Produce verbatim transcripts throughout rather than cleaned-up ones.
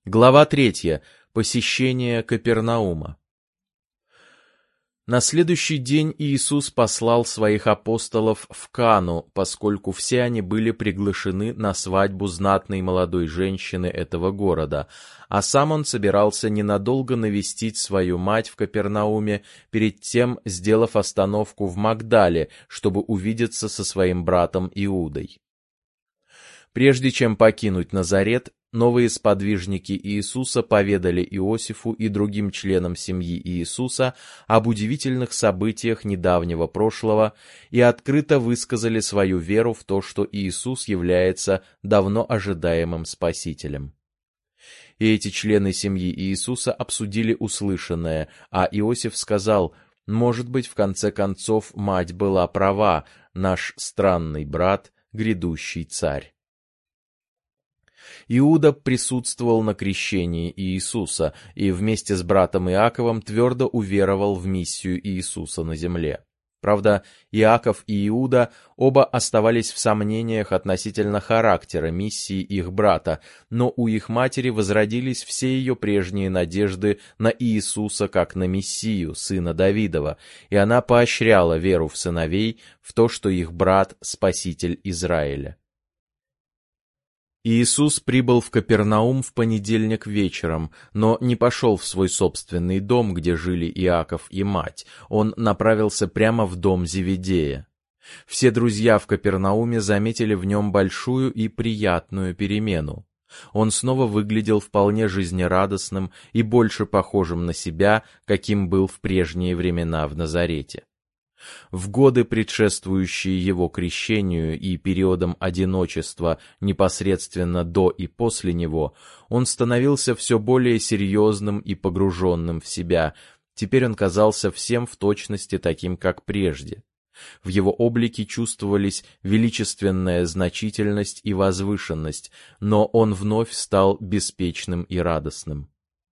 Глава третья. Посещение Капернаума. На следующий день Иисус послал своих апостолов в Кану, поскольку все они были приглашены на свадьбу знатной молодой женщины этого города, а сам он собирался ненадолго навестить свою мать в Капернауме, перед тем сделав остановку в Магдале, чтобы увидеться со своим братом Иудой. Прежде чем покинуть Назарет, новые сподвижники Иисуса поведали Иосифу и другим членам семьи Иисуса об удивительных событиях недавнего прошлого и открыто высказали свою веру в то, что Иисус является давно ожидаемым Спасителем. И эти члены семьи Иисуса обсудили услышанное, а Иосиф сказал: «Может быть, в конце концов, мать была права, наш странный брат, грядущий царь». Иуда присутствовал на крещении Иисуса и вместе с братом Иаковом твердо уверовал в миссию Иисуса на земле. Правда, Иаков и Иуда оба оставались в сомнениях относительно характера миссии их брата, но у их матери возродились все ее прежние надежды на Иисуса как на Мессию, сына Давидова, и она поощряла веру в сыновей в то, что их брат — Спаситель Израиля. Иисус прибыл в Капернаум в понедельник вечером, но не пошел в свой собственный дом, где жили Иаков и мать. Он направился прямо в дом Зеведея. Все друзья в Капернауме заметили в нем большую и приятную перемену. Он снова выглядел вполне жизнерадостным и больше похожим на себя, каким был в прежние времена в Назарете. В годы, предшествующие его крещению и периодам одиночества непосредственно до и после него, он становился все более серьезным и погруженным в себя. Теперь он казался всем в точности таким, как прежде. В его облике чувствовались величественная значительность и возвышенность, но он вновь стал беспечным и радостным.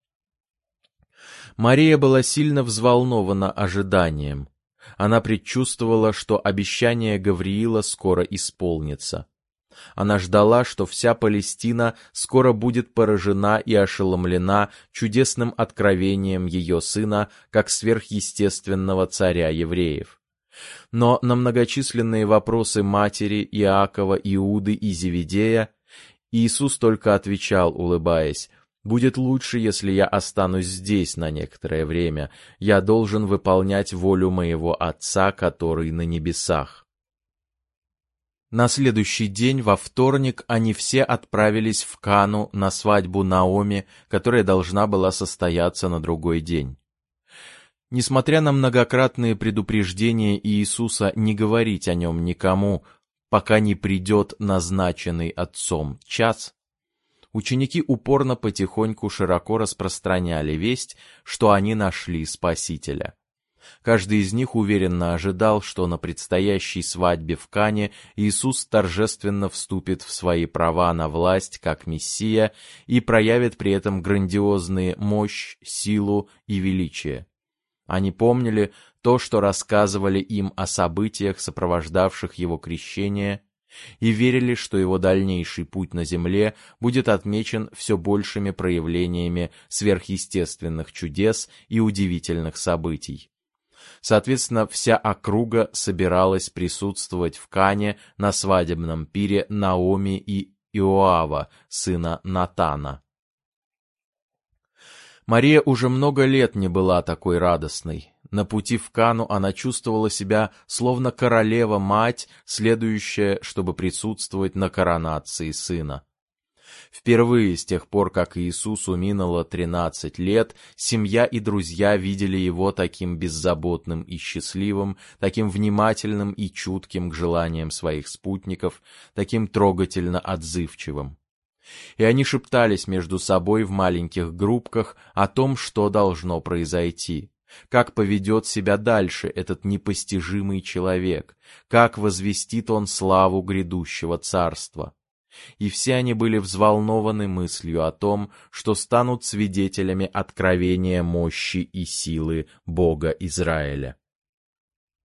Мария была сильно взволнована ожиданием. Она предчувствовала, что обещание Гавриила скоро исполнится. Она ждала, что вся Палестина скоро будет поражена и ошеломлена чудесным откровением ее сына как сверхъестественного царя евреев. Но на многочисленные вопросы матери, Иакова, Иуды и Зеведея Иисус только отвечал, улыбаясь: «Будет лучше, если я останусь здесь на некоторое время. Я должен выполнять волю моего Отца, который на небесах». На следующий день, во вторник, они все отправились в Кану на свадьбу Наоми, которая должна была состояться на другой день. Несмотря на многократные предупреждения Иисуса не говорить о нем никому, пока не придет назначенный Отцом час, ученики упорно потихоньку широко распространяли весть, что они нашли Спасителя. Каждый из них уверенно ожидал, что на предстоящей свадьбе в Кане Иисус торжественно вступит в свои права на власть как Мессия и проявит при этом грандиозные мощь, силу и величие. Они помнили то, что рассказывали им о событиях, сопровождавших его крещение, и верили, что его дальнейший путь на земле будет отмечен все большими проявлениями сверхъестественных чудес и удивительных событий. Соответственно, вся округа собиралась присутствовать в Кане на свадебном пире Наоми и Иоава, сына Натана. Мария уже много лет не была такой радостной. На пути в Кану она чувствовала себя словно королева-мать, следующая, чтобы присутствовать на коронации сына. Впервые с тех пор, как Иисусу минуло тринадцать лет, семья и друзья видели его таким беззаботным и счастливым, таким внимательным и чутким к желаниям своих спутников, таким трогательно отзывчивым. И они шептались между собой в маленьких группках о том, что должно произойти, как поведет себя дальше этот непостижимый человек, как возвестит он славу грядущего царства. И все они были взволнованы мыслью о том, что станут свидетелями откровения мощи и силы Бога Израиля.